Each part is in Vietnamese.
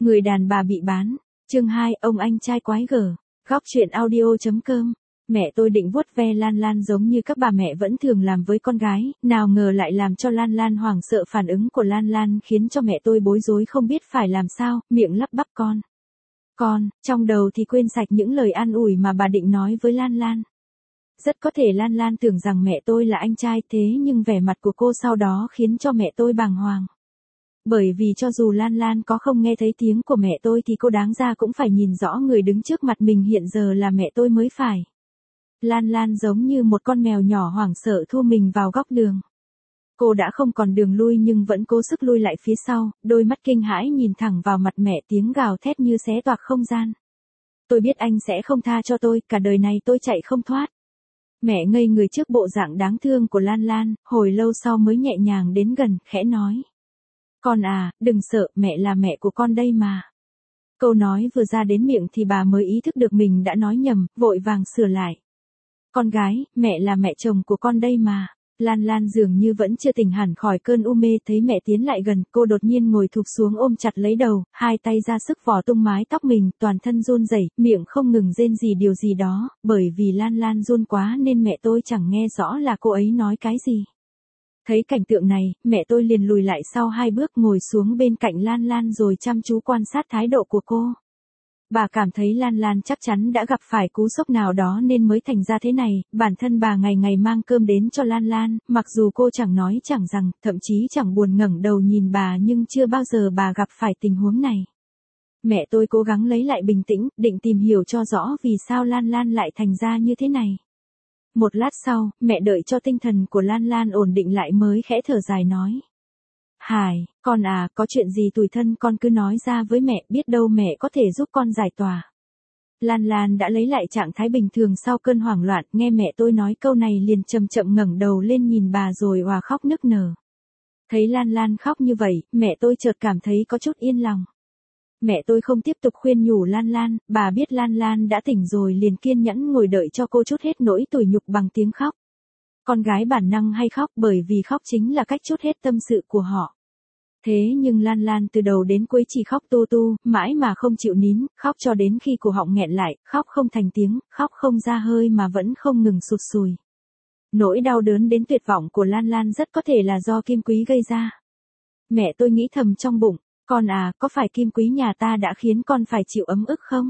Người đàn bà bị bán. Chương 2, ông anh trai quái gở. Góc truyện audio.com. Mẹ tôi định vuốt ve Lan Lan giống như các bà mẹ vẫn thường làm với con gái, nào ngờ lại làm cho Lan Lan hoảng sợ. Phản ứng của Lan Lan khiến cho mẹ tôi bối rối không biết phải làm sao, miệng lắp bắp con, trong đầu thì quên sạch những lời an ủi mà bà định nói với Lan Lan. Rất có thể Lan Lan tưởng rằng mẹ tôi là anh trai, thế nhưng vẻ mặt của cô sau đó khiến cho mẹ tôi bàng hoàng. Bởi vì cho dù Lan Lan có không nghe thấy tiếng của mẹ tôi thì cô đáng ra cũng phải nhìn rõ người đứng trước mặt mình hiện giờ là mẹ tôi mới phải. Lan Lan giống như một con mèo nhỏ hoảng sợ thu mình vào góc đường. Cô đã không còn đường lui nhưng vẫn cố sức lui lại phía sau, đôi mắt kinh hãi nhìn thẳng vào mặt mẹ, tiếng gào thét như xé toạc không gian. Tôi biết anh sẽ không tha cho tôi, cả đời này tôi chạy không thoát. Mẹ ngây người trước bộ dạng đáng thương của Lan Lan, hồi lâu sau mới nhẹ nhàng đến gần, khẽ nói. Con à, đừng sợ, mẹ là mẹ của con đây mà. Câu nói vừa ra đến miệng thì bà mới ý thức được mình đã nói nhầm, vội vàng sửa lại. Con gái, mẹ là mẹ chồng của con đây mà. Lan Lan dường như vẫn chưa tỉnh hẳn khỏi cơn u mê, thấy mẹ tiến lại gần, cô đột nhiên ngồi thụp xuống ôm chặt lấy đầu, hai tay ra sức vò tung mái tóc mình, toàn thân run rẩy, miệng không ngừng rên rỉ điều gì đó, bởi vì Lan Lan run quá nên mẹ tôi chẳng nghe rõ là cô ấy nói cái gì. Thấy cảnh tượng này, mẹ tôi liền lùi lại sau 2 bước ngồi xuống bên cạnh Lan Lan rồi chăm chú quan sát thái độ của cô. Bà cảm thấy Lan Lan chắc chắn đã gặp phải cú sốc nào đó nên mới thành ra thế này, bản thân bà ngày ngày mang cơm đến cho Lan Lan, mặc dù cô chẳng nói chẳng rằng, thậm chí chẳng buồn ngẩng đầu nhìn bà nhưng chưa bao giờ bà gặp phải tình huống này. Mẹ tôi cố gắng lấy lại bình tĩnh, định tìm hiểu cho rõ vì sao Lan Lan lại thành ra như thế này. Một lát sau, mẹ đợi cho tinh thần của Lan Lan ổn định lại mới khẽ thở dài nói. Hải, con à, có chuyện gì tủi thân con cứ nói ra với mẹ, biết đâu mẹ có thể giúp con giải tỏa. Lan Lan đã lấy lại trạng thái bình thường sau cơn hoảng loạn, nghe mẹ tôi nói câu này liền chậm chậm ngẩng đầu lên nhìn bà rồi òa khóc nức nở. Thấy Lan Lan khóc như vậy, mẹ tôi chợt cảm thấy có chút yên lòng. Mẹ tôi không tiếp tục khuyên nhủ Lan Lan, bà biết Lan Lan đã tỉnh rồi liền kiên nhẫn ngồi đợi cho cô trút hết nỗi tủi nhục bằng tiếng khóc. Con gái bản năng hay khóc bởi vì khóc chính là cách trút hết tâm sự của họ. Thế nhưng Lan Lan từ đầu đến cuối chỉ khóc tu, mãi mà không chịu nín, khóc cho đến khi cổ họng nghẹn lại, khóc không thành tiếng, khóc không ra hơi mà vẫn không ngừng sụt sùi. Nỗi đau đớn đến tuyệt vọng của Lan Lan rất có thể là do Kim Quý gây ra. Mẹ tôi nghĩ thầm trong bụng, con à, có phải Kim Quý nhà ta đã khiến con phải chịu ấm ức không?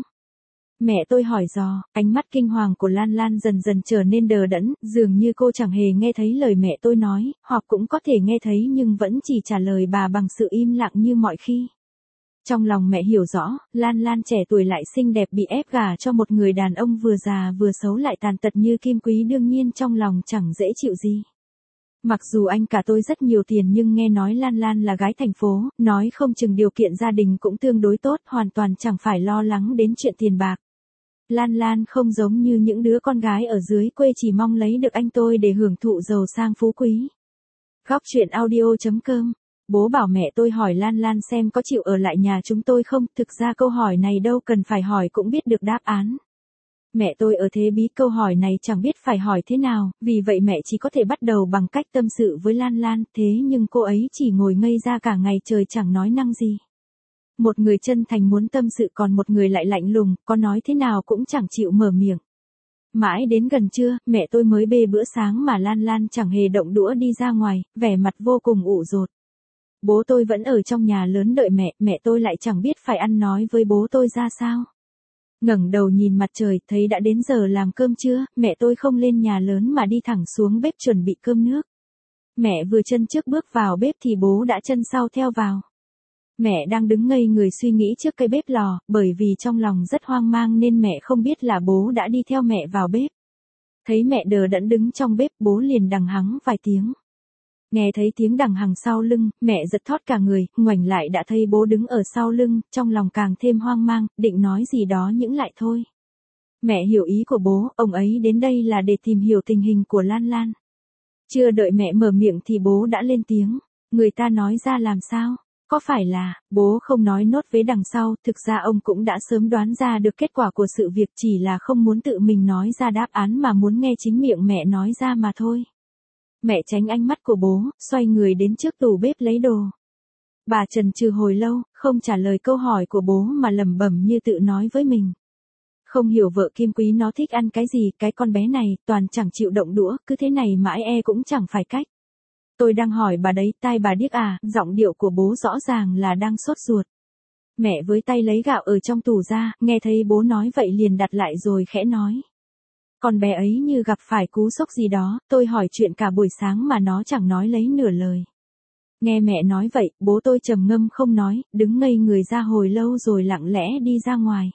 Mẹ tôi hỏi dò, ánh mắt kinh hoàng của Lan Lan dần dần trở nên đờ đẫn, dường như cô chẳng hề nghe thấy lời mẹ tôi nói, hoặc cũng có thể nghe thấy nhưng vẫn chỉ trả lời bà bằng sự im lặng như mọi khi. Trong lòng mẹ hiểu rõ, Lan Lan trẻ tuổi lại xinh đẹp bị ép gả cho một người đàn ông vừa già vừa xấu lại tàn tật như Kim Quý đương nhiên trong lòng chẳng dễ chịu gì. Mặc dù anh cả tôi rất nhiều tiền nhưng nghe nói Lan Lan là gái thành phố, nói không chừng điều kiện gia đình cũng tương đối tốt, hoàn toàn chẳng phải lo lắng đến chuyện tiền bạc. Lan Lan không giống như những đứa con gái ở dưới quê chỉ mong lấy được anh tôi để hưởng thụ giàu sang phú quý. Góc truyện audio.com. Bố bảo mẹ tôi hỏi Lan Lan xem có chịu ở lại nhà chúng tôi không, thực ra câu hỏi này đâu cần phải hỏi cũng biết được đáp án. Mẹ tôi ở thế bí, câu hỏi này chẳng biết phải hỏi thế nào, vì vậy mẹ chỉ có thể bắt đầu bằng cách tâm sự với Lan Lan, thế nhưng cô ấy chỉ ngồi ngây ra cả ngày trời chẳng nói năng gì. Một người chân thành muốn tâm sự còn một người lại lạnh lùng, có nói thế nào cũng chẳng chịu mở miệng. Mãi đến gần trưa, mẹ tôi mới bê bữa sáng mà Lan Lan chẳng hề động đũa đi ra ngoài, vẻ mặt vô cùng ủ rột. Bố tôi vẫn ở trong nhà lớn đợi mẹ tôi lại chẳng biết phải ăn nói với bố tôi ra sao. Ngẩng đầu nhìn mặt trời, thấy đã đến giờ làm cơm trưa, mẹ tôi không lên nhà lớn mà đi thẳng xuống bếp chuẩn bị cơm nước. Mẹ vừa chân trước bước vào bếp thì bố đã chân sau theo vào. Mẹ đang đứng ngây người suy nghĩ trước cây bếp lò, bởi vì trong lòng rất hoang mang nên mẹ không biết là bố đã đi theo mẹ vào bếp. Thấy mẹ đờ đẫn đứng trong bếp, bố liền đằng hắng vài tiếng. Nghe thấy tiếng đằng hằng sau lưng, mẹ giật thót cả người, ngoảnh lại đã thấy bố đứng ở sau lưng, trong lòng càng thêm hoang mang, định nói gì đó nhưng lại thôi. Mẹ hiểu ý của bố, ông ấy đến đây là để tìm hiểu tình hình của Lan Lan. Chưa đợi mẹ mở miệng thì bố đã lên tiếng, người ta nói ra làm sao? Có phải là, bố không nói nốt vế đằng sau, thực ra ông cũng đã sớm đoán ra được kết quả của sự việc, chỉ là không muốn tự mình nói ra đáp án mà muốn nghe chính miệng mẹ nói ra mà thôi. Mẹ tránh ánh mắt của bố, xoay người đến trước tủ bếp lấy đồ. Bà chần chừ hồi lâu, không trả lời câu hỏi của bố mà lẩm bẩm như tự nói với mình. Không hiểu vợ Kim Quý nó thích ăn cái gì, cái con bé này, toàn chẳng chịu động đũa, cứ thế này mãi cũng chẳng phải cách. Tôi đang hỏi bà đấy, tai bà điếc à, giọng điệu của bố rõ ràng là đang sốt ruột. Mẹ với tay lấy gạo ở trong tủ ra, nghe thấy bố nói vậy liền đặt lại rồi khẽ nói. Con bé ấy như gặp phải cú sốc gì đó, tôi hỏi chuyện cả buổi sáng mà nó chẳng nói lấy nửa lời. Nghe mẹ nói vậy, bố tôi trầm ngâm không nói, đứng ngây người ra hồi lâu rồi lặng lẽ đi ra ngoài.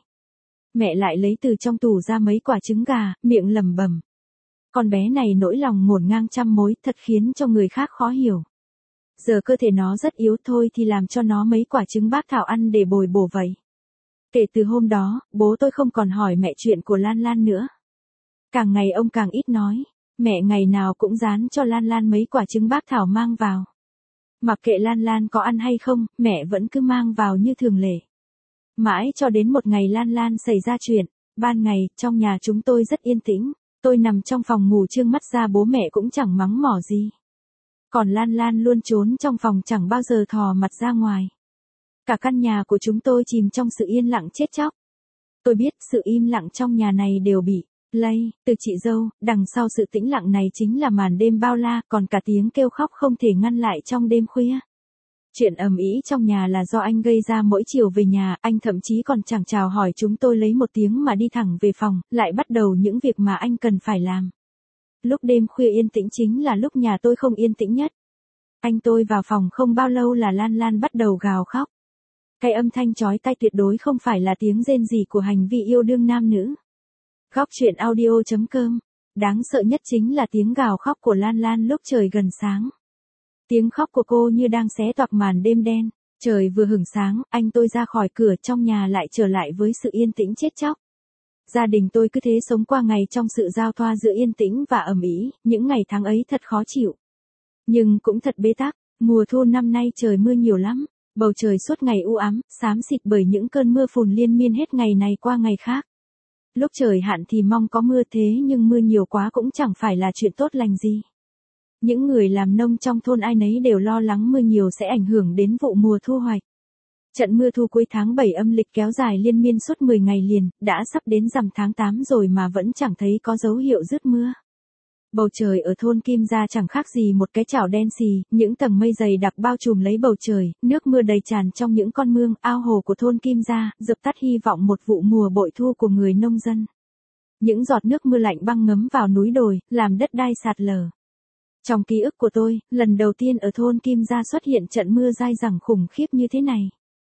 Mẹ lại lấy từ trong tủ ra mấy quả trứng gà, miệng lẩm bẩm. Con bé này nỗi lòng ngổn ngang trăm mối, thật khiến cho người khác khó hiểu. Giờ cơ thể nó rất yếu thôi thì làm cho nó mấy quả trứng bác thảo ăn để bồi bổ vậy. Kể từ hôm đó, bố tôi không còn hỏi mẹ chuyện của Lan Lan nữa. Càng ngày ông càng ít nói, mẹ ngày nào cũng rán cho Lan Lan mấy quả trứng bác thảo mang vào. Mặc kệ Lan Lan có ăn hay không, mẹ vẫn cứ mang vào như thường lệ. Mãi cho đến một ngày Lan Lan xảy ra chuyện, ban ngày, trong nhà chúng tôi rất yên tĩnh, tôi nằm trong phòng ngủ trương mắt ra bố mẹ cũng chẳng mắng mỏ gì. Còn Lan Lan luôn trốn trong phòng chẳng bao giờ thò mặt ra ngoài. Cả căn nhà của chúng tôi chìm trong sự yên lặng chết chóc. Tôi biết sự im lặng trong nhà này đều bị lây từ chị dâu, đằng sau sự tĩnh lặng này chính là màn đêm bao la, còn cả tiếng kêu khóc không thể ngăn lại trong đêm khuya. Chuyện ầm ĩ trong nhà là do anh gây ra. Mỗi chiều về nhà, anh thậm chí còn chẳng chào hỏi chúng tôi lấy một tiếng mà đi thẳng về phòng, lại bắt đầu những việc mà anh cần phải làm. Lúc đêm khuya yên tĩnh chính là lúc nhà tôi không yên tĩnh nhất. Anh tôi vào phòng không bao lâu là Lan Lan bắt đầu gào khóc. Cái âm thanh chói tai tuyệt đối không phải là tiếng rên rỉ của hành vi yêu đương nam nữ. Góc truyện audio.com. Đáng sợ nhất chính là tiếng gào khóc của Lan Lan lúc trời gần sáng. Tiếng khóc của cô như đang xé toạc màn đêm đen. Trời vừa hửng sáng, anh tôi ra khỏi cửa, trong nhà lại trở lại với sự yên tĩnh chết chóc. Gia đình tôi cứ thế sống qua ngày trong sự giao thoa giữa yên tĩnh và ầm ĩ, những ngày tháng ấy thật khó chịu. Nhưng cũng thật bế tắc, mùa thu năm nay trời mưa nhiều lắm, bầu trời suốt ngày u ám, xám xịt bởi những cơn mưa phùn liên miên hết ngày này qua ngày khác. Lúc trời hạn thì mong có mưa, thế nhưng mưa nhiều quá cũng chẳng phải là chuyện tốt lành gì. Những người làm nông trong thôn ai nấy đều lo lắng mưa nhiều sẽ ảnh hưởng đến vụ mùa thu hoạch. Trận mưa thu cuối tháng 7 âm lịch kéo dài liên miên suốt 10 ngày liền, đã sắp đến rằm tháng 8 rồi mà vẫn chẳng thấy có dấu hiệu dứt mưa. Bầu trời ở thôn Kim Gia chẳng khác gì một cái chảo đen xì, những tầng mây dày đặc bao trùm lấy bầu trời, nước mưa đầy tràn trong những con mương, ao hồ của thôn Kim Gia, dập tắt hy vọng một vụ mùa bội thu của người nông dân. Những giọt nước mưa lạnh băng ngấm vào núi đồi, làm đất đai sạt lở. Trong ký ức của tôi, lần đầu tiên ở thôn Kim Gia xuất hiện trận mưa dai dẳng khủng khiếp như thế này.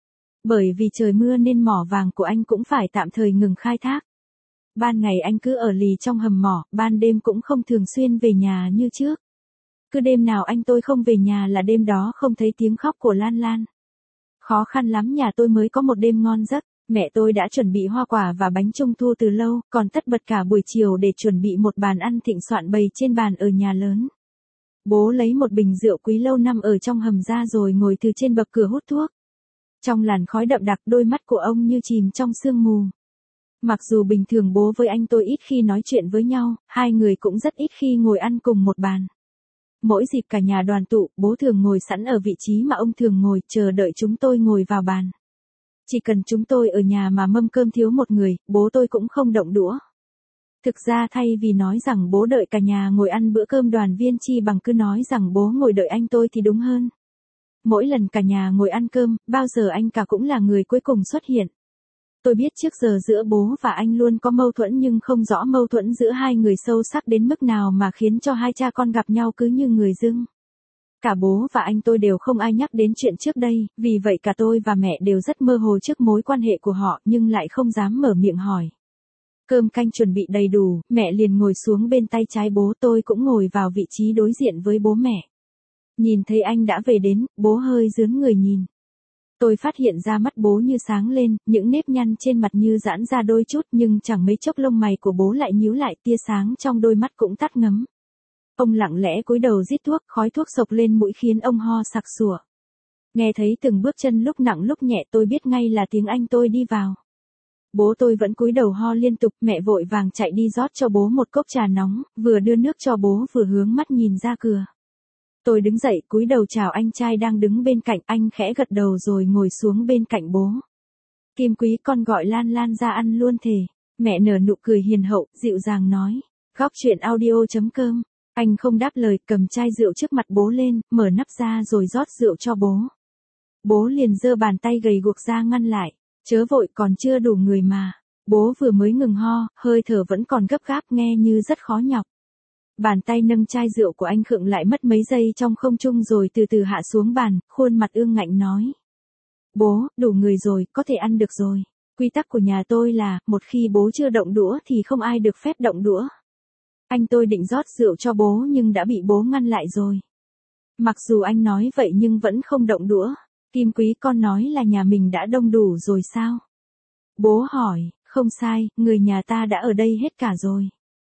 Bởi vì trời mưa nên mỏ vàng của anh cũng phải tạm thời ngừng khai thác. Ban ngày anh cứ ở lì trong hầm mỏ, ban đêm cũng không thường xuyên về nhà như trước. Cứ đêm nào anh tôi không về nhà là đêm đó không thấy tiếng khóc của Lan Lan. Khó khăn lắm nhà tôi mới có một đêm ngon giấc, mẹ tôi đã chuẩn bị hoa quả và bánh trung thu từ lâu, còn tất bật cả buổi chiều để chuẩn bị một bàn ăn thịnh soạn bày trên bàn ở nhà lớn. Bố lấy một bình rượu quý lâu năm ở trong hầm ra rồi ngồi từ trên bậc cửa hút thuốc. Trong làn khói đậm đặc, đôi mắt của ông như chìm trong sương mù. Mặc dù bình thường bố với anh tôi ít khi nói chuyện với nhau, hai người cũng rất ít khi ngồi ăn cùng một bàn. Mỗi dịp cả nhà đoàn tụ, bố thường ngồi sẵn ở vị trí mà ông thường ngồi, chờ đợi chúng tôi ngồi vào bàn. Chỉ cần chúng tôi ở nhà mà mâm cơm thiếu một người, bố tôi cũng không động đũa. Thực ra thay vì nói rằng bố đợi cả nhà ngồi ăn bữa cơm đoàn viên, chi bằng cứ nói rằng bố ngồi đợi anh tôi thì đúng hơn. Mỗi lần cả nhà ngồi ăn cơm, bao giờ anh cả cũng là người cuối cùng xuất hiện. Tôi biết trước giờ giữa bố và anh luôn có mâu thuẫn, nhưng không rõ mâu thuẫn giữa hai người sâu sắc đến mức nào mà khiến cho hai cha con gặp nhau cứ như người dưng. Cả bố và anh tôi đều không ai nhắc đến chuyện trước đây, vì vậy cả tôi và mẹ đều rất mơ hồ trước mối quan hệ của họ, nhưng lại không dám mở miệng hỏi. Cơm canh chuẩn bị đầy đủ, mẹ liền ngồi xuống bên tay trái bố, tôi cũng ngồi vào vị trí đối diện với bố mẹ. Nhìn thấy anh đã về đến, bố hơi rướn người nhìn. Tôi phát hiện ra mắt bố như sáng lên, những nếp nhăn trên mặt như giãn ra đôi chút, nhưng chẳng mấy chốc lông mày của bố lại nhíu lại, tia sáng trong đôi mắt cũng tắt ngấm. Ông lặng lẽ cúi đầu rít thuốc, khói thuốc sộc lên mũi khiến ông ho sặc sủa. Nghe thấy từng bước chân lúc nặng lúc nhẹ, tôi biết ngay là tiếng anh tôi đi vào. Bố tôi vẫn cúi đầu ho liên tục, mẹ vội vàng chạy đi rót cho bố một cốc trà nóng, vừa đưa nước cho bố vừa hướng mắt nhìn ra cửa. Tôi đứng dậy cúi đầu chào anh trai đang đứng bên cạnh, anh khẽ gật đầu rồi ngồi xuống bên cạnh bố. Kim Quý, con gọi Lan Lan ra ăn luôn thề. Mẹ nở nụ cười hiền hậu, dịu dàng nói. Góc chuyện audio.com. Anh không đáp lời, cầm chai rượu trước mặt bố lên, mở nắp ra rồi rót rượu cho bố. Bố liền giơ bàn tay gầy guộc ra ngăn lại. Chớ vội, còn chưa đủ người mà. Bố vừa mới ngừng ho, hơi thở vẫn còn gấp gáp, nghe như rất khó nhọc. Bàn tay nâng chai rượu của anh khựng lại mất mấy giây trong không trung rồi từ từ hạ xuống bàn, khuôn mặt ương ngạnh nói. Bố, đủ người rồi, có thể ăn được rồi. Quy tắc của nhà tôi là, một khi bố chưa động đũa thì không ai được phép động đũa. Anh tôi định rót rượu cho bố nhưng đã bị bố ngăn lại rồi. Mặc dù anh nói vậy nhưng vẫn không động đũa. Kim Quý, con nói là nhà mình đã đông đủ rồi sao? Bố hỏi, không sai, người nhà ta đã ở đây hết cả rồi.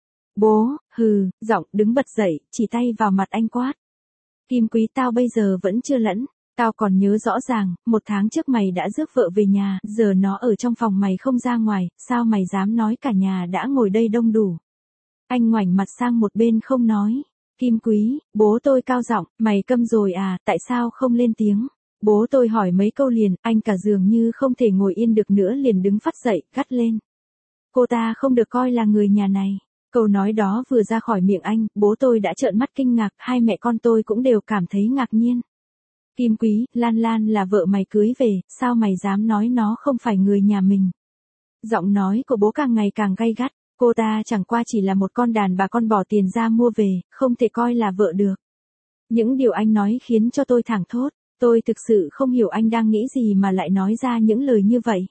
Bố, giọng đứng bật dậy, chỉ tay vào mặt anh quát. Kim Quý, tao bây giờ vẫn chưa lẫn. Tao còn nhớ rõ ràng, 1 tháng trước mày đã rước vợ về nhà, giờ nó ở trong phòng mày không ra ngoài, sao mày dám nói cả nhà đã ngồi đây đông đủ. Anh ngoảnh mặt sang một bên không nói. Kim Quý, bố tôi cao giọng, mày câm rồi à, tại sao không lên tiếng? Bố tôi hỏi mấy câu liền, anh cả dường như không thể ngồi yên được nữa liền đứng phắt dậy, gắt lên. Cô ta không được coi là người nhà này. Câu nói đó vừa ra khỏi miệng anh, bố tôi đã trợn mắt kinh ngạc, hai mẹ con tôi cũng đều cảm thấy ngạc nhiên. Kim Quý, Lan Lan là vợ mày cưới về, sao mày dám nói nó không phải người nhà mình? Giọng nói của bố càng ngày càng gay gắt, cô ta chẳng qua chỉ là một con đàn bà con bỏ tiền ra mua về, không thể coi là vợ được. Những điều anh nói khiến cho tôi thảng thốt, tôi thực sự không hiểu anh đang nghĩ gì mà lại nói ra những lời như vậy.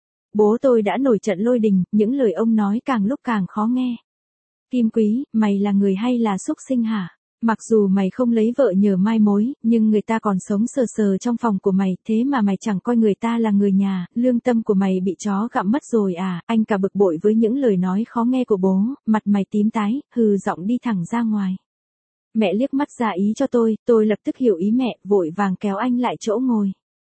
Bố tôi đã nổi trận lôi đình, những lời ông nói càng lúc càng khó nghe. Kim Quý, mày là người hay là súc sinh hả? Mặc dù mày không lấy vợ nhờ mai mối, nhưng người ta còn sống sờ sờ trong phòng của mày, thế mà mày chẳng coi người ta là người nhà, lương tâm của mày bị chó gặm mất rồi à? Anh cả bực bội với những lời nói khó nghe của bố, mặt mày tím tái, giọng đi thẳng ra ngoài. Mẹ liếc mắt ra ý cho tôi lập tức hiểu ý mẹ, vội vàng kéo anh lại chỗ ngồi.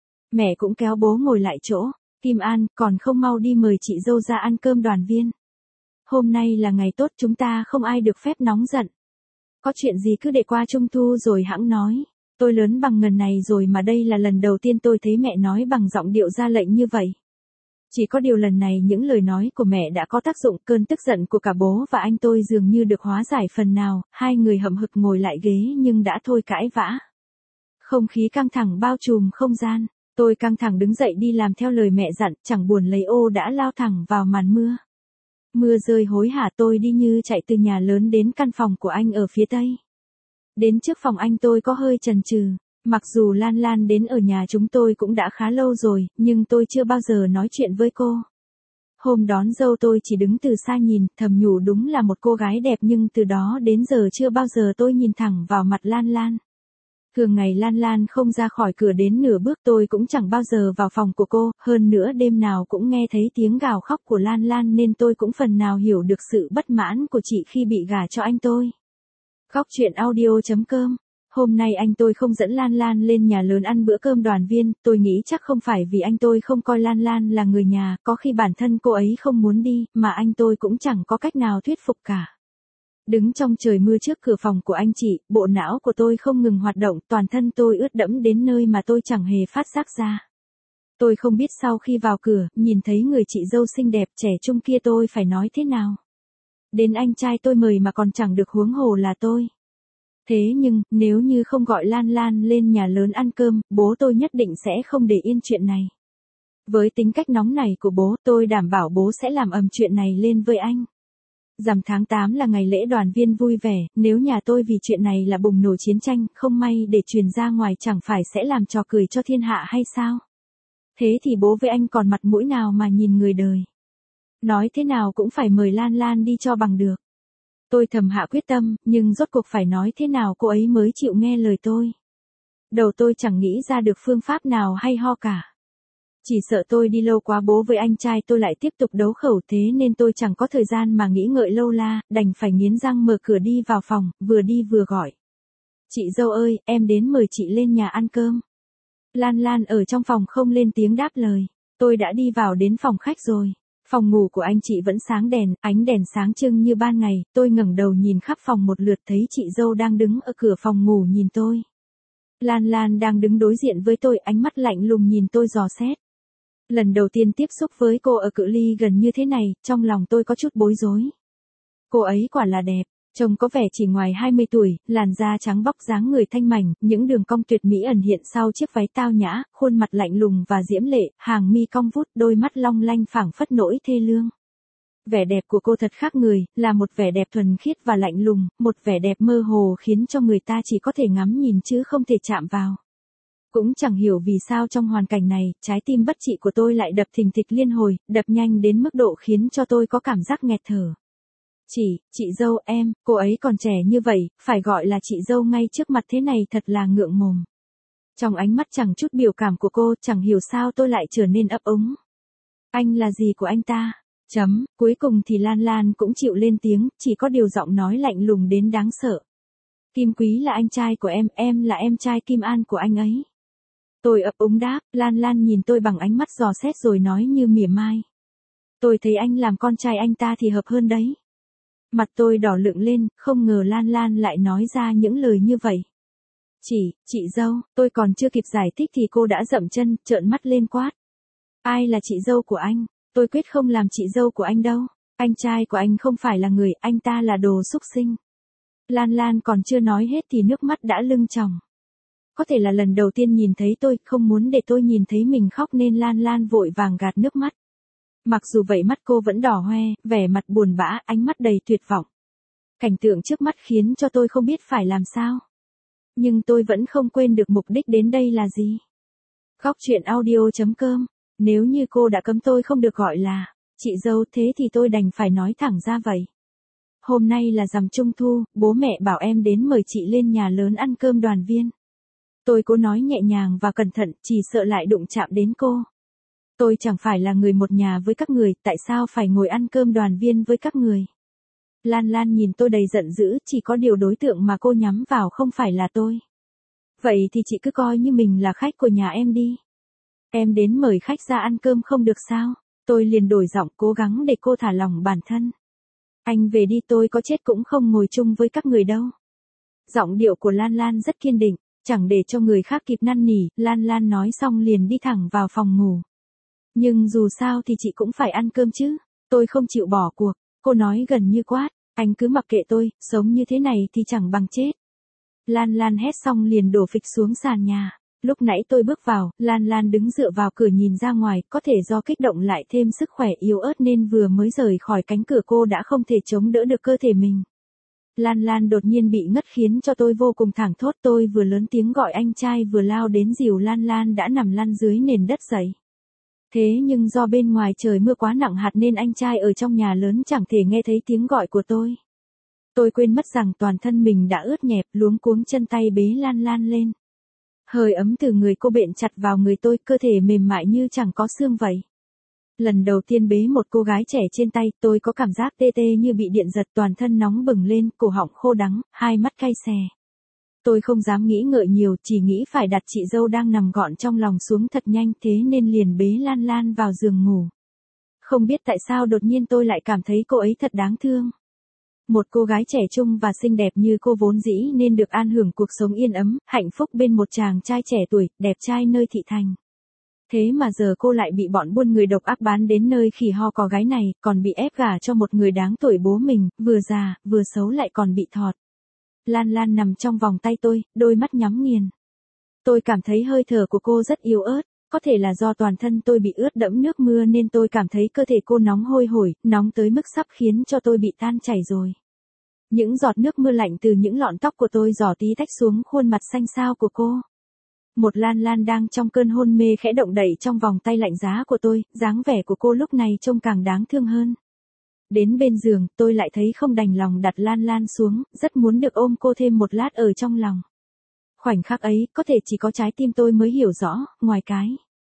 Mẹ cũng kéo bố ngồi lại chỗ. Kim An, còn không mau đi mời chị dâu ra ăn cơm đoàn viên. Hôm nay là ngày tốt, chúng ta không ai được phép nóng giận. Có chuyện gì cứ để qua Trung thu rồi hẵng nói. Tôi lớn bằng ngần này rồi mà đây là lần đầu tiên tôi thấy mẹ nói bằng giọng điệu ra lệnh như vậy. Chỉ có điều lần này những lời nói của mẹ đã có tác dụng, cơn tức giận của cả bố và anh tôi dường như được hóa giải phần nào, hai người hậm hực ngồi lại ghế nhưng đã thôi cãi vã. Không khí căng thẳng bao trùm không gian, tôi căng thẳng đứng dậy đi làm theo lời mẹ dặn, chẳng buồn lấy ô đã lao thẳng vào màn mưa. Mưa rơi hối hả, tôi đi như chạy từ nhà lớn đến căn phòng của anh ở phía tây. Đến trước phòng anh tôi có hơi chần chừ. Mặc dù Lan Lan đến ở nhà chúng tôi cũng đã khá lâu rồi, nhưng tôi chưa bao giờ nói chuyện với cô. Hôm đón dâu tôi chỉ đứng từ xa nhìn, thầm nhủ đúng là một cô gái đẹp, nhưng từ đó đến giờ chưa bao giờ tôi nhìn thẳng vào mặt Lan Lan. Thường ngày Lan Lan không ra khỏi cửa đến nửa bước, tôi cũng chẳng bao giờ vào phòng của cô, hơn nữa đêm nào cũng nghe thấy tiếng gào khóc của Lan Lan nên tôi cũng phần nào hiểu được sự bất mãn của chị khi bị gả cho anh tôi. Góc chuyện audio.com. Hôm nay anh tôi không dẫn Lan Lan lên nhà lớn ăn bữa cơm đoàn viên, tôi nghĩ chắc không phải vì anh tôi không coi Lan Lan là người nhà, có khi bản thân cô ấy không muốn đi, mà anh tôi cũng chẳng có cách nào thuyết phục cả. Đứng trong trời mưa trước cửa phòng của anh chị, bộ não của tôi không ngừng hoạt động, toàn thân tôi ướt đẫm đến nơi mà tôi chẳng hề phát giác ra. Tôi không biết sau khi vào cửa, nhìn thấy người chị dâu xinh đẹp trẻ trung kia tôi phải nói thế nào. Đến anh trai tôi mời mà còn chẳng được, huống hồ là tôi. Thế nhưng, nếu như không gọi Lan Lan lên nhà lớn ăn cơm, bố tôi nhất định sẽ không để yên chuyện này. Với tính cách nóng này của bố, tôi đảm bảo bố sẽ làm ầm chuyện này lên với anh. Rằm tháng 8 là ngày lễ đoàn viên vui vẻ, nếu nhà tôi vì chuyện này là bùng nổ chiến tranh, không may để truyền ra ngoài chẳng phải sẽ làm trò cười cho thiên hạ hay sao? Thế thì bố với anh còn mặt mũi nào mà nhìn người đời? Nói thế nào cũng phải mời Lan Lan đi cho bằng được. Tôi thầm hạ quyết tâm, nhưng rốt cuộc phải nói thế nào cô ấy mới chịu nghe lời tôi. Đầu tôi chẳng nghĩ ra được phương pháp nào hay ho cả. Chỉ sợ tôi đi lâu quá bố với anh trai tôi lại tiếp tục đấu khẩu, thế nên tôi chẳng có thời gian mà nghĩ ngợi lâu la, đành phải nghiến răng mở cửa đi vào phòng, vừa đi vừa gọi. Chị dâu ơi, em đến mời chị lên nhà ăn cơm. Lan Lan ở trong phòng không lên tiếng đáp lời. Tôi đã đi vào đến phòng khách rồi. Phòng ngủ của anh chị vẫn sáng đèn, ánh đèn sáng trưng như ban ngày, tôi ngẩng đầu nhìn khắp phòng một lượt thấy chị dâu đang đứng ở cửa phòng ngủ nhìn tôi. Lan Lan đang đứng đối diện với tôi, ánh mắt lạnh lùng nhìn tôi dò xét. Lần đầu tiên tiếp xúc với cô ở cự ly gần như thế này, trong lòng tôi có chút bối rối. Cô ấy quả là đẹp, trông có vẻ chỉ ngoài 20 tuổi, làn da trắng bóc dáng người thanh mảnh, những đường cong tuyệt mỹ ẩn hiện sau chiếc váy tao nhã, khuôn mặt lạnh lùng và diễm lệ, hàng mi cong vút, đôi mắt long lanh phảng phất nỗi thê lương. Vẻ đẹp của cô thật khác người, là một vẻ đẹp thuần khiết và lạnh lùng, một vẻ đẹp mơ hồ khiến cho người ta chỉ có thể ngắm nhìn chứ không thể chạm vào. Cũng chẳng hiểu vì sao trong hoàn cảnh này, trái tim bất trị của tôi lại đập thình thịch liên hồi, đập nhanh đến mức độ khiến cho tôi có cảm giác nghẹt thở. Chị dâu em, cô ấy còn trẻ như vậy, phải gọi là chị dâu ngay trước mặt thế này thật là ngượng mồm. Trong ánh mắt chẳng chút biểu cảm của cô, chẳng hiểu sao tôi lại trở nên ấp úng. Anh là gì của anh ta? Cuối cùng thì Lan Lan cũng chịu lên tiếng, chỉ có điều giọng nói lạnh lùng đến đáng sợ. Kim Quý là anh trai của em là em trai Kim An của anh ấy. Tôi ấp úng đáp, Lan Lan nhìn tôi bằng ánh mắt dò xét rồi nói như mỉa mai. Tôi thấy anh làm con trai anh ta thì hợp hơn đấy. Mặt tôi đỏ lựng lên, không ngờ Lan Lan lại nói ra những lời như vậy. Chị dâu, tôi còn chưa kịp giải thích thì cô đã dậm chân, trợn mắt lên quát. Ai là chị dâu của anh? Tôi quyết không làm chị dâu của anh đâu. Anh trai của anh không phải là người, anh ta là đồ xúc sinh. Lan Lan còn chưa nói hết thì nước mắt đã lưng tròng. Có thể là lần đầu tiên nhìn thấy tôi, không muốn để tôi nhìn thấy mình khóc nên Lan Lan vội vàng gạt nước mắt. Mặc dù vậy mắt cô vẫn đỏ hoe, vẻ mặt buồn bã, ánh mắt đầy tuyệt vọng. Cảnh tượng trước mắt khiến cho tôi không biết phải làm sao. Nhưng tôi vẫn không quên được mục đích đến đây là gì. Góc truyện audio.com. Nếu như cô đã cấm tôi không được gọi là chị dâu thế thì tôi đành phải nói thẳng ra vậy. Hôm nay là rằm Trung Thu, bố mẹ bảo em đến mời chị lên nhà lớn ăn cơm đoàn viên. Tôi cố nói nhẹ nhàng và cẩn thận, chỉ sợ lại đụng chạm đến cô. Tôi chẳng phải là người một nhà với các người, tại sao phải ngồi ăn cơm đoàn viên với các người? Lan Lan nhìn tôi đầy giận dữ, chỉ có điều đối tượng mà cô nhắm vào không phải là tôi. Vậy thì chị cứ coi như mình là khách của nhà em đi. Em đến mời khách ra ăn cơm không được sao? Tôi liền đổi giọng cố gắng để cô thả lỏng bản thân. Anh về đi, tôi có chết cũng không ngồi chung với các người đâu. Giọng điệu của Lan Lan rất kiên định, chẳng để cho người khác kịp năn nỉ, Lan Lan nói xong liền đi thẳng vào phòng ngủ. Nhưng dù sao thì chị cũng phải ăn cơm chứ, tôi không chịu bỏ cuộc, cô nói gần như quát, anh cứ mặc kệ tôi, sống như thế này thì chẳng bằng chết. Lan Lan hét xong liền đổ phịch xuống sàn nhà. Lúc nãy tôi bước vào, Lan Lan đứng dựa vào cửa nhìn ra ngoài, có thể do kích động lại thêm sức khỏe yếu ớt nên vừa mới rời khỏi cánh cửa cô đã không thể chống đỡ được cơ thể mình. Lan Lan đột nhiên bị ngất khiến cho tôi vô cùng thảng thốt, tôi vừa lớn tiếng gọi anh trai vừa lao đến dìu Lan Lan đã nằm lăn dưới nền đất dậy. Thế nhưng do bên ngoài trời mưa quá nặng hạt nên anh trai ở trong nhà lớn chẳng thể nghe thấy tiếng gọi của tôi. Tôi quên mất rằng toàn thân mình đã ướt nhẹp, luống cuống chân tay bế Lan Lan lên. Hơi ấm từ người cô bện chặt vào người tôi, cơ thể mềm mại như chẳng có xương vậy. Lần đầu tiên bế một cô gái trẻ trên tay, tôi có cảm giác tê tê như bị điện giật, toàn thân nóng bừng lên, cổ họng khô đắng, hai mắt cay xè. Tôi không dám nghĩ ngợi nhiều, chỉ nghĩ phải đặt chị dâu đang nằm gọn trong lòng xuống thật nhanh, thế nên liền bế Lan Lan vào giường ngủ. Không biết tại sao đột nhiên tôi lại cảm thấy cô ấy thật đáng thương. Một cô gái trẻ trung và xinh đẹp như cô vốn dĩ nên được an hưởng cuộc sống yên ấm, hạnh phúc bên một chàng trai trẻ tuổi, đẹp trai nơi thị thành. Thế mà giờ cô lại bị bọn buôn người độc ác bán đến nơi khỉ ho có gái này, còn bị ép gả cho một người đáng tuổi bố mình, vừa già, vừa xấu lại còn bị thọt. Lan Lan nằm trong vòng tay tôi, đôi mắt nhắm nghiền. Tôi cảm thấy hơi thở của cô rất yếu ớt, có thể là do toàn thân tôi bị ướt đẫm nước mưa nên tôi cảm thấy cơ thể cô nóng hôi hổi, nóng tới mức sắp khiến cho tôi bị tan chảy rồi. Những giọt nước mưa lạnh từ những lọn tóc của tôi rỏ tí tách xuống khuôn mặt xanh xao của cô. Một Lan Lan đang trong cơn hôn mê khẽ động đậy trong vòng tay lạnh giá của tôi, dáng vẻ của cô lúc này trông càng đáng thương hơn. Đến bên giường, tôi lại thấy không đành lòng đặt Lan Lan xuống, rất muốn được ôm cô thêm một lát ở trong lòng. Khoảnh khắc ấy, có thể chỉ có trái tim tôi mới hiểu rõ, ngoài cái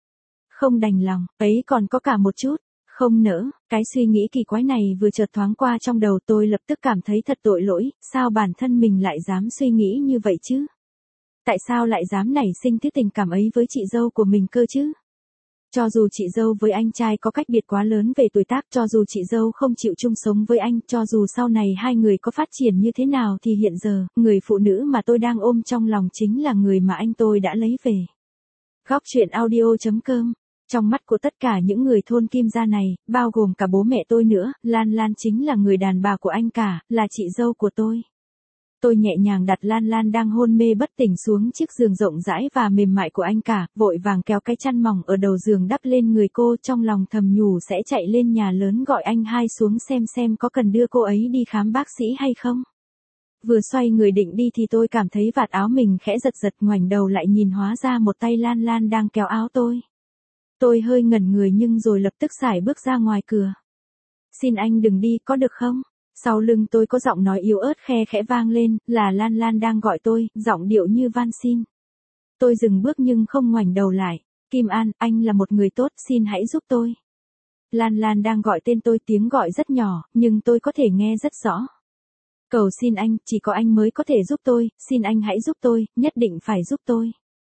không đành lòng, ấy còn có cả một chút không nỡ. Cái suy nghĩ kỳ quái này vừa chợt thoáng qua trong đầu tôi, lập tức cảm thấy thật tội lỗi, sao bản thân mình lại dám suy nghĩ như vậy chứ? Tại sao lại dám nảy sinh thứ tình cảm ấy với chị dâu của mình cơ chứ? Cho dù chị dâu với anh trai có cách biệt quá lớn về tuổi tác, cho dù chị dâu không chịu chung sống với anh, cho dù sau này hai người có phát triển như thế nào thì hiện giờ, người phụ nữ mà tôi đang ôm trong lòng chính là người mà anh tôi đã lấy về. Góc truyện audio.com. Trong mắt của tất cả những người thôn Kim gia này, bao gồm cả bố mẹ tôi nữa, Lan Lan chính là người đàn bà của anh cả, là chị dâu của tôi. Tôi nhẹ nhàng đặt Lan Lan đang hôn mê bất tỉnh xuống chiếc giường rộng rãi và mềm mại của anh cả, vội vàng kéo cái chăn mỏng ở đầu giường đắp lên người cô, trong lòng thầm nhủ sẽ chạy lên nhà lớn gọi anh hai xuống xem có cần đưa cô ấy đi khám bác sĩ hay không. Vừa xoay người định đi thì tôi cảm thấy vạt áo mình khẽ giật giật, ngoảnh đầu lại nhìn, hóa ra một tay Lan Lan đang kéo áo tôi. Tôi hơi ngẩn người nhưng rồi lập tức sải bước ra ngoài cửa. Xin anh đừng đi, có được không? Sau lưng tôi có giọng nói yếu ớt khe khẽ vang lên, là Lan Lan đang gọi tôi, giọng điệu như van xin. Tôi dừng bước nhưng không ngoảnh đầu lại. Kim An, anh là một người tốt, xin hãy giúp tôi. Lan Lan đang gọi tên tôi, tiếng gọi rất nhỏ, nhưng tôi có thể nghe rất rõ. Cầu xin anh, chỉ có anh mới có thể giúp tôi, xin anh hãy giúp tôi, nhất định phải giúp tôi.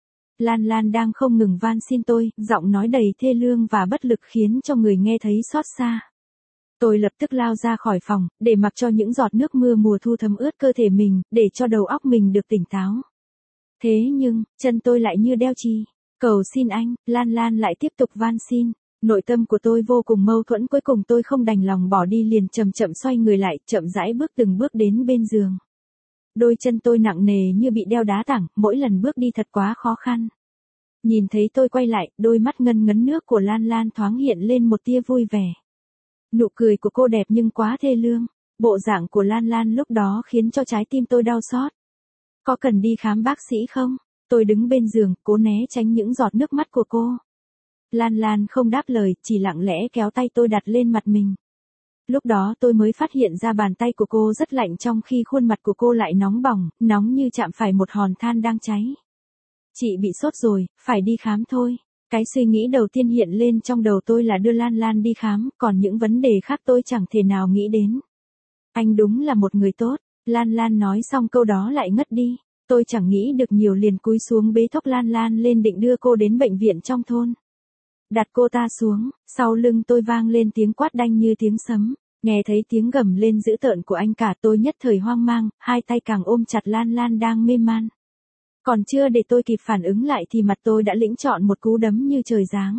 Lan Lan đang không ngừng van xin tôi, giọng nói đầy thê lương và bất lực khiến cho người nghe thấy xót xa. Tôi lập tức lao ra khỏi phòng, để mặc cho những giọt nước mưa mùa thu thấm ướt cơ thể mình, để cho đầu óc mình được tỉnh táo. Thế nhưng, chân tôi lại như đeo chì. Cầu xin anh, Lan Lan lại tiếp tục van xin. Nội tâm của tôi vô cùng mâu thuẫn, cuối cùng tôi không đành lòng bỏ đi, liền chậm chậm xoay người lại, chậm rãi bước từng bước đến bên giường. Đôi chân tôi nặng nề như bị đeo đá tảng, mỗi lần bước đi thật quá khó khăn. Nhìn thấy tôi quay lại, đôi mắt ngân ngấn nước của Lan Lan thoáng hiện lên một tia vui vẻ. Nụ cười của cô đẹp nhưng quá thê lương. Bộ dạng của Lan Lan lúc đó khiến cho trái tim tôi đau xót. Có cần đi khám bác sĩ không? Tôi đứng bên giường, cố né tránh những giọt nước mắt của cô. Lan Lan không đáp lời, chỉ lặng lẽ kéo tay tôi đặt lên mặt mình. Lúc đó tôi mới phát hiện ra bàn tay của cô rất lạnh, trong khi khuôn mặt của cô lại nóng bỏng, nóng như chạm phải một hòn than đang cháy. Chị bị sốt rồi, phải đi khám thôi. Cái suy nghĩ đầu tiên hiện lên trong đầu tôi là đưa Lan Lan đi khám, còn những vấn đề khác tôi chẳng thể nào nghĩ đến. Anh đúng là một người tốt. Lan Lan nói xong câu đó lại ngất đi. Tôi chẳng nghĩ được nhiều, liền cúi xuống bế thốc Lan Lan lên định đưa cô đến bệnh viện trong thôn. Đặt cô ta xuống, sau lưng tôi vang lên tiếng quát đanh như tiếng sấm. Nghe thấy tiếng gầm lên dữ tợn của anh cả, tôi nhất thời hoang mang, hai tay càng ôm chặt Lan Lan đang mê man. Còn chưa để tôi kịp phản ứng lại thì mặt tôi đã lĩnh trọn một cú đấm như trời giáng.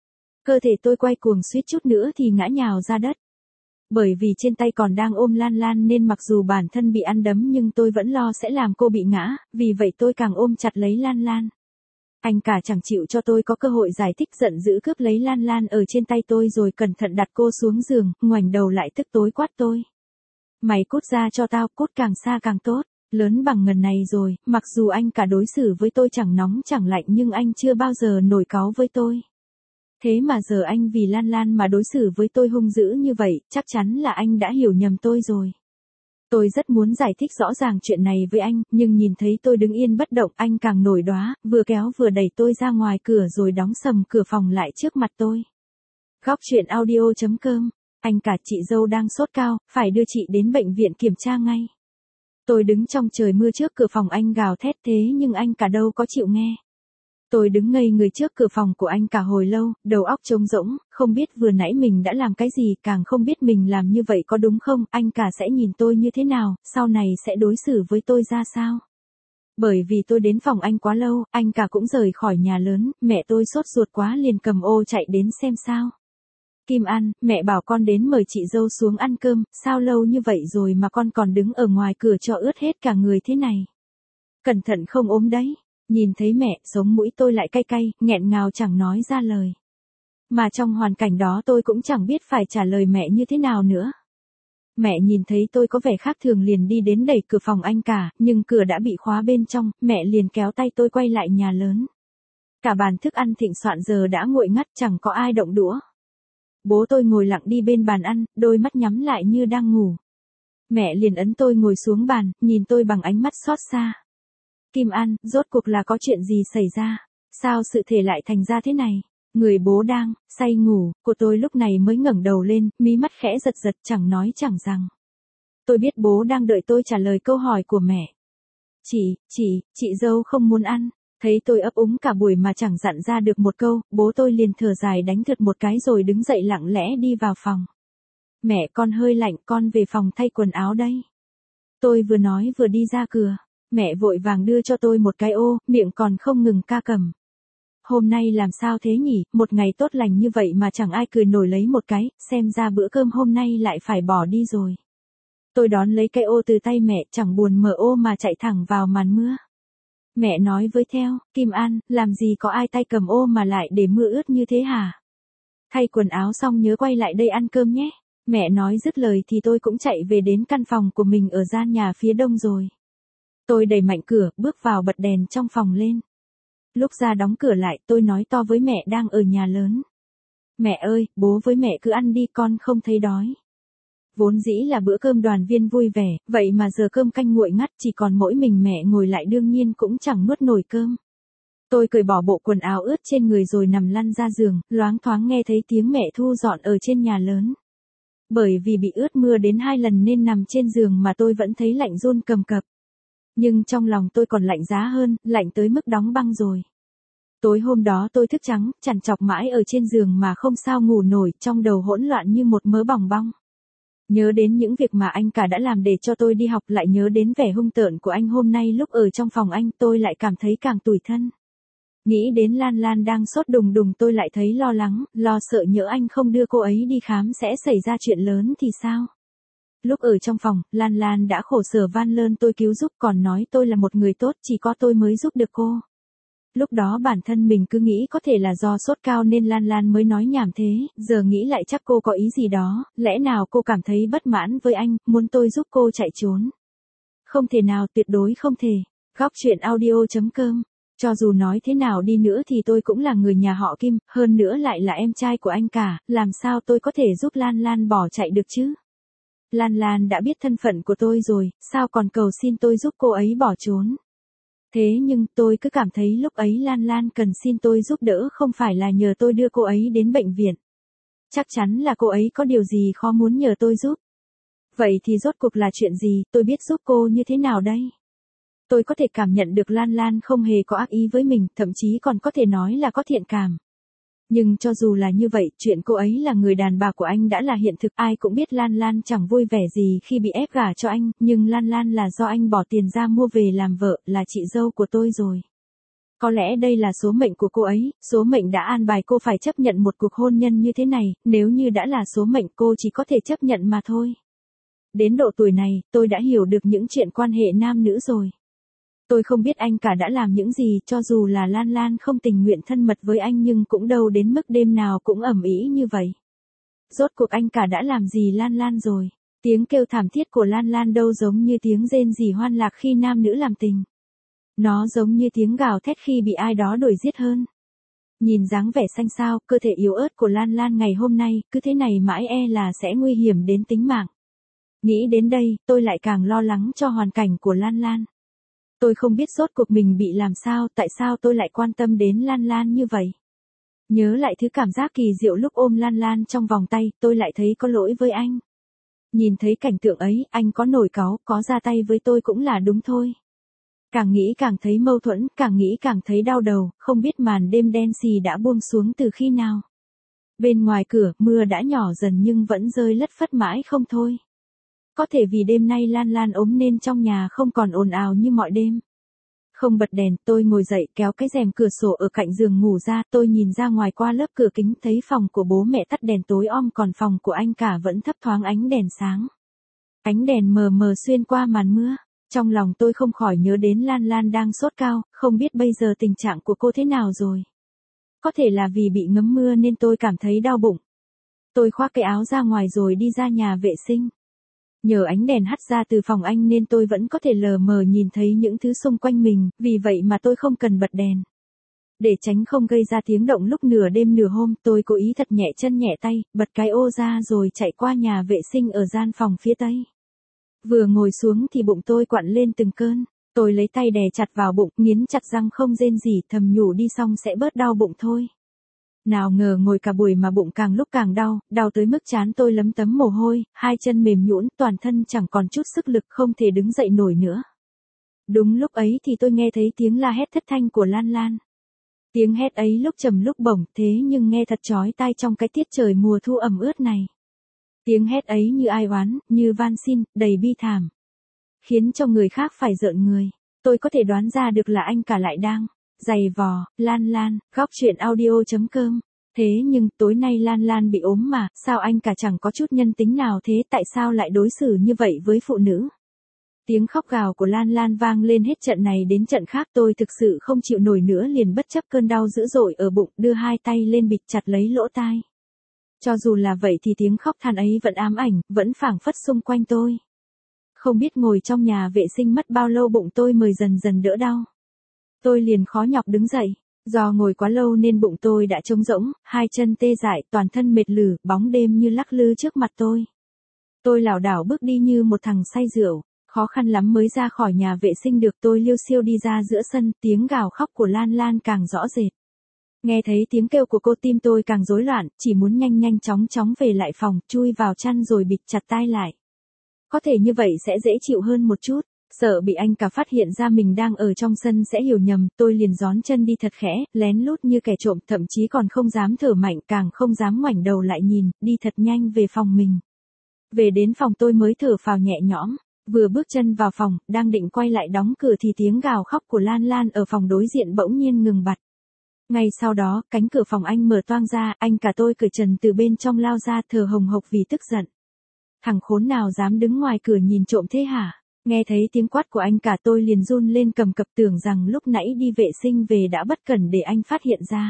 Cơ thể tôi quay cuồng, suýt chút nữa thì ngã nhào ra đất. Bởi vì trên tay còn đang ôm Lan Lan nên mặc dù bản thân bị ăn đấm nhưng tôi vẫn lo sẽ làm cô bị ngã, vì vậy tôi càng ôm chặt lấy Lan Lan. Anh cả chẳng chịu cho tôi có cơ hội giải thích, giận dữ cướp lấy Lan Lan ở trên tay tôi rồi cẩn thận đặt cô xuống giường, ngoảnh đầu lại tức tối quát tôi. Mày cút ra cho tao, cút càng xa càng tốt. Lớn bằng ngần này rồi, mặc dù anh cả đối xử với tôi chẳng nóng chẳng lạnh nhưng anh chưa bao giờ nổi cáu với tôi. Thế mà giờ anh vì Lan Lan mà đối xử với tôi hung dữ như vậy, chắc chắn là anh đã hiểu nhầm tôi rồi. Tôi rất muốn giải thích rõ ràng chuyện này với anh, nhưng nhìn thấy tôi đứng yên bất động, anh càng nổi đoá, vừa kéo vừa đẩy tôi ra ngoài cửa rồi đóng sầm cửa phòng lại trước mặt tôi. Góc truyện audio.com. Anh cả, chị dâu đang sốt cao, phải đưa chị đến bệnh viện kiểm tra ngay. Tôi đứng trong trời mưa trước cửa phòng anh gào thét, thế nhưng anh cả đâu có chịu nghe. Tôi đứng ngây người trước cửa phòng của anh cả hồi lâu, đầu óc trống rỗng, không biết vừa nãy mình đã làm cái gì, càng không biết mình làm như vậy có đúng không, anh cả sẽ nhìn tôi như thế nào, sau này sẽ đối xử với tôi ra sao. Bởi vì tôi đến phòng anh quá lâu, anh cả cũng rời khỏi nhà lớn, mẹ tôi sốt ruột quá liền cầm ô chạy đến xem sao. Kim An, mẹ bảo con đến mời chị dâu xuống ăn cơm, sao lâu như vậy rồi mà con còn đứng ở ngoài cửa cho ướt hết cả người thế này. Cẩn thận không ốm đấy. Nhìn thấy mẹ, sống mũi tôi lại cay cay, nghẹn ngào chẳng nói ra lời. Mà trong hoàn cảnh đó tôi cũng chẳng biết phải trả lời mẹ như thế nào nữa. Mẹ nhìn thấy tôi có vẻ khác thường liền đi đến đẩy cửa phòng anh cả, nhưng cửa đã bị khóa bên trong, mẹ liền kéo tay tôi quay lại nhà lớn. Cả bàn thức ăn thịnh soạn giờ đã nguội ngắt, chẳng có ai động đũa. Bố tôi ngồi lặng đi bên bàn ăn, đôi mắt nhắm lại như đang ngủ. Mẹ liền ấn tôi ngồi xuống bàn, nhìn tôi bằng ánh mắt xót xa. Kim An, rốt cuộc là có chuyện gì xảy ra? Sao sự thể lại thành ra thế này? Người bố đang say ngủ của tôi lúc này mới ngẩng đầu lên, mí mắt khẽ giật giật, chẳng nói chẳng rằng. Tôi biết bố đang đợi tôi trả lời câu hỏi của mẹ. Chị dâu không muốn ăn. Thấy tôi ấp úng cả buổi mà chẳng dặn ra được một câu, bố tôi liền thở dài đánh thượt một cái rồi đứng dậy lặng lẽ đi vào phòng. Mẹ con hơi lạnh, con về phòng thay quần áo đây. Tôi vừa nói vừa đi ra cửa, mẹ vội vàng đưa cho tôi một cái ô, miệng còn không ngừng ca cẩm. Hôm nay làm sao thế nhỉ, một ngày tốt lành như vậy mà chẳng ai cười nổi lấy một cái, xem ra bữa cơm hôm nay lại phải bỏ đi rồi. Tôi đón lấy cái ô từ tay mẹ, chẳng buồn mở ô mà chạy thẳng vào màn mưa. Mẹ nói với theo, Kim An, làm gì có ai tay cầm ô mà lại để mưa ướt như thế hả? Thay quần áo xong nhớ quay lại đây ăn cơm nhé. Mẹ nói dứt lời thì tôi cũng chạy về đến căn phòng của mình ở gian nhà phía đông rồi. Tôi đẩy mạnh cửa, bước vào bật đèn trong phòng lên. Lúc ra đóng cửa lại, tôi nói to với mẹ đang ở nhà lớn. Mẹ ơi, bố với mẹ cứ ăn đi, con không thấy đói. Vốn dĩ là bữa cơm đoàn viên vui vẻ, vậy mà giờ cơm canh nguội ngắt chỉ còn mỗi mình mẹ ngồi lại đương nhiên cũng chẳng nuốt nổi cơm. Tôi cởi bỏ bộ quần áo ướt trên người rồi nằm lăn ra giường, loáng thoáng nghe thấy tiếng mẹ thu dọn ở trên nhà lớn. Bởi vì bị ướt mưa đến 2 lần nên nằm trên giường mà tôi vẫn thấy lạnh run cầm cập. Nhưng trong lòng tôi còn lạnh giá hơn, lạnh tới mức đóng băng rồi. Tối hôm đó tôi thức trắng, trằn trọc mãi ở trên giường mà không sao ngủ nổi, trong đầu hỗn loạn như một mớ bòng bong. Nhớ đến những việc mà anh cả đã làm để cho tôi đi học, lại nhớ đến vẻ hung tợn của anh hôm nay lúc ở trong phòng anh, tôi lại cảm thấy càng tủi thân. Nghĩ đến Lan Lan đang sốt đùng đùng tôi lại thấy lo lắng, lo sợ nhỡ anh không đưa cô ấy đi khám sẽ xảy ra chuyện lớn thì sao. Lúc ở trong phòng, Lan Lan đã khổ sở van lơn tôi cứu giúp, còn nói tôi là một người tốt, chỉ có tôi mới giúp được cô. Lúc đó bản thân mình cứ nghĩ có thể là do sốt cao nên Lan Lan mới nói nhảm thế, giờ nghĩ lại chắc cô có ý gì đó, lẽ nào cô cảm thấy bất mãn với anh, muốn tôi giúp cô chạy trốn. Không thể nào, tuyệt đối không thể. Góc truyện audio.com. Cho dù nói thế nào đi nữa thì tôi cũng là người nhà họ Kim, hơn nữa lại là em trai của anh cả, làm sao tôi có thể giúp Lan Lan bỏ chạy được chứ? Lan Lan đã biết thân phận của tôi rồi, sao còn cầu xin tôi giúp cô ấy bỏ trốn? Thế nhưng tôi cứ cảm thấy lúc ấy Lan Lan cần xin tôi giúp đỡ không phải là nhờ tôi đưa cô ấy đến bệnh viện. Chắc chắn là cô ấy có điều gì khó muốn nhờ tôi giúp. Vậy thì rốt cuộc là chuyện gì, tôi biết giúp cô như thế nào đây? Tôi có thể cảm nhận được Lan Lan không hề có ác ý với mình, thậm chí còn có thể nói là có thiện cảm. Nhưng cho dù là như vậy, chuyện cô ấy là người đàn bà của anh đã là hiện thực, ai cũng biết Lan Lan chẳng vui vẻ gì khi bị ép gả cho anh, nhưng Lan Lan là do anh bỏ tiền ra mua về làm vợ, là chị dâu của tôi rồi. Có lẽ đây là số mệnh của cô ấy, số mệnh đã an bài cô phải chấp nhận một cuộc hôn nhân như thế này, nếu như đã là số mệnh cô chỉ có thể chấp nhận mà thôi. Đến độ tuổi này, tôi đã hiểu được những chuyện quan hệ nam nữ rồi. Tôi không biết anh cả đã làm những gì, cho dù là Lan Lan không tình nguyện thân mật với anh nhưng cũng đâu đến mức đêm nào cũng ầm ĩ như vậy. Rốt cuộc anh cả đã làm gì Lan Lan rồi? Tiếng kêu thảm thiết của Lan Lan đâu giống như tiếng rên rỉ hoan lạc khi nam nữ làm tình. Nó giống như tiếng gào thét khi bị ai đó đuổi giết hơn. Nhìn dáng vẻ xanh xao, cơ thể yếu ớt của Lan Lan ngày hôm nay, cứ thế này mãi e là sẽ nguy hiểm đến tính mạng. Nghĩ đến đây, tôi lại càng lo lắng cho hoàn cảnh của Lan Lan. Tôi không biết rốt cuộc mình bị làm sao, tại sao tôi lại quan tâm đến Lan Lan như vậy. Nhớ lại thứ cảm giác kỳ diệu lúc ôm Lan Lan trong vòng tay, tôi lại thấy có lỗi với anh. Nhìn thấy cảnh tượng ấy, anh có nổi cáu, có ra tay với tôi cũng là đúng thôi. Càng nghĩ càng thấy mâu thuẫn, càng nghĩ càng thấy đau đầu, không biết màn đêm đen xì đã buông xuống từ khi nào. Bên ngoài cửa, mưa đã nhỏ dần nhưng vẫn rơi lất phất mãi không thôi. Có thể vì đêm nay Lan Lan ốm nên trong nhà không còn ồn ào như mọi đêm. Không bật đèn, tôi ngồi dậy kéo cái rèm cửa sổ ở cạnh giường ngủ ra, tôi nhìn ra ngoài qua lớp cửa kính thấy phòng của bố mẹ tắt đèn tối om còn phòng của anh cả vẫn thấp thoáng ánh đèn sáng. Ánh đèn mờ mờ xuyên qua màn mưa, trong lòng tôi không khỏi nhớ đến Lan Lan đang sốt cao, không biết bây giờ tình trạng của cô thế nào rồi. Có thể là vì bị ngấm mưa nên tôi cảm thấy đau bụng. Tôi khoác cái áo ra ngoài rồi đi ra nhà vệ sinh. Nhờ ánh đèn hắt ra từ phòng anh nên tôi vẫn có thể lờ mờ nhìn thấy những thứ xung quanh mình, vì vậy mà tôi không cần bật đèn. Để tránh không gây ra tiếng động lúc nửa đêm nửa hôm, tôi cố ý thật nhẹ chân nhẹ tay, bật cái ô ra rồi chạy qua nhà vệ sinh ở gian phòng phía tây. Vừa ngồi xuống thì bụng tôi quặn lên từng cơn, tôi lấy tay đè chặt vào bụng, nghiến chặt răng không rên rỉ, thầm nhủ đi xong sẽ bớt đau bụng thôi. Nào ngờ ngồi cả buổi mà bụng càng lúc càng đau, đau tới mức trán tôi lấm tấm mồ hôi, hai chân mềm nhũn, toàn thân chẳng còn chút sức lực không thể đứng dậy nổi nữa. Đúng lúc ấy thì tôi nghe thấy tiếng la hét thất thanh của Lan Lan. Tiếng hét ấy lúc trầm lúc bổng thế nhưng nghe thật chói tai trong cái tiết trời mùa thu ẩm ướt này. Tiếng hét ấy như ai oán, như van xin, đầy bi thảm. Khiến cho người khác phải rợn người. Tôi có thể đoán ra được là anh cả lại đang giày vò, Lan Lan, góc chuyện audio.com. Thế nhưng tối nay Lan Lan bị ốm mà, sao anh cả chẳng có chút nhân tính nào thế, tại sao lại đối xử như vậy với phụ nữ? Tiếng khóc gào của Lan Lan vang lên hết trận này đến trận khác, tôi thực sự không chịu nổi nữa liền bất chấp cơn đau dữ dội ở bụng, đưa hai tay lên bịt chặt lấy lỗ tai. Cho dù là vậy thì tiếng khóc than ấy vẫn ám ảnh, vẫn phảng phất xung quanh tôi. Không biết ngồi trong nhà vệ sinh mất bao lâu bụng tôi mới dần dần đỡ đau. Tôi liền khó nhọc đứng dậy. Do ngồi quá lâu nên bụng tôi đã trống rỗng, hai chân tê dại, toàn thân mệt lử, bóng đêm như lắc lư trước mặt tôi. Tôi lảo đảo bước đi như một thằng say rượu, khó khăn lắm mới ra khỏi nhà vệ sinh được. Tôi liêu xiêu đi ra giữa sân, tiếng gào khóc của Lan Lan càng rõ rệt. Nghe thấy tiếng kêu của cô tim tôi càng rối loạn, chỉ muốn nhanh nhanh chóng chóng về lại phòng, chui vào chăn rồi bịt chặt tai lại. Có thể như vậy sẽ dễ chịu hơn một chút. Sợ bị anh cả phát hiện ra mình đang ở trong sân sẽ hiểu nhầm, tôi liền gión chân đi thật khẽ, lén lút như kẻ trộm, thậm chí còn không dám thở mạnh, càng không dám ngoảnh đầu lại nhìn, đi thật nhanh về phòng mình. Về đến phòng tôi mới thở phào nhẹ nhõm, vừa bước chân vào phòng, đang định quay lại đóng cửa thì tiếng gào khóc của Lan Lan ở phòng đối diện bỗng nhiên ngừng bặt. Ngay sau đó, cánh cửa phòng anh mở toang ra, anh cả tôi cởi trần từ bên trong lao ra, thở hồng hộc vì tức giận. Thằng khốn nào dám đứng ngoài cửa nhìn trộm thế hả? Nghe thấy tiếng quát của anh cả tôi liền run lên cầm cập, tưởng rằng lúc nãy đi vệ sinh về đã bất cẩn để anh phát hiện ra.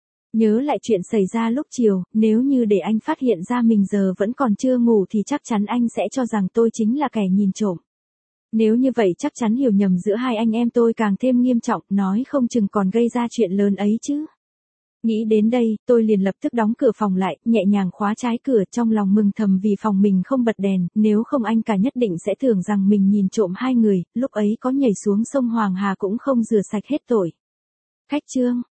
Nhớ lại chuyện xảy ra lúc chiều, nếu như để anh phát hiện ra mình giờ vẫn còn chưa ngủ thì chắc chắn anh sẽ cho rằng tôi chính là kẻ nhìn trộm. Nếu như vậy chắc chắn hiểu nhầm giữa hai anh em tôi càng thêm nghiêm trọng, nói không chừng còn gây ra chuyện lớn ấy chứ. Nghĩ đến đây, tôi liền lập tức đóng cửa phòng lại, nhẹ nhàng khóa trái cửa, trong lòng mừng thầm vì phòng mình không bật đèn, nếu không anh cả nhất định sẽ tưởng rằng mình nhìn trộm hai người, lúc ấy có nhảy xuống sông Hoàng Hà cũng không rửa sạch hết tội. Khách trương.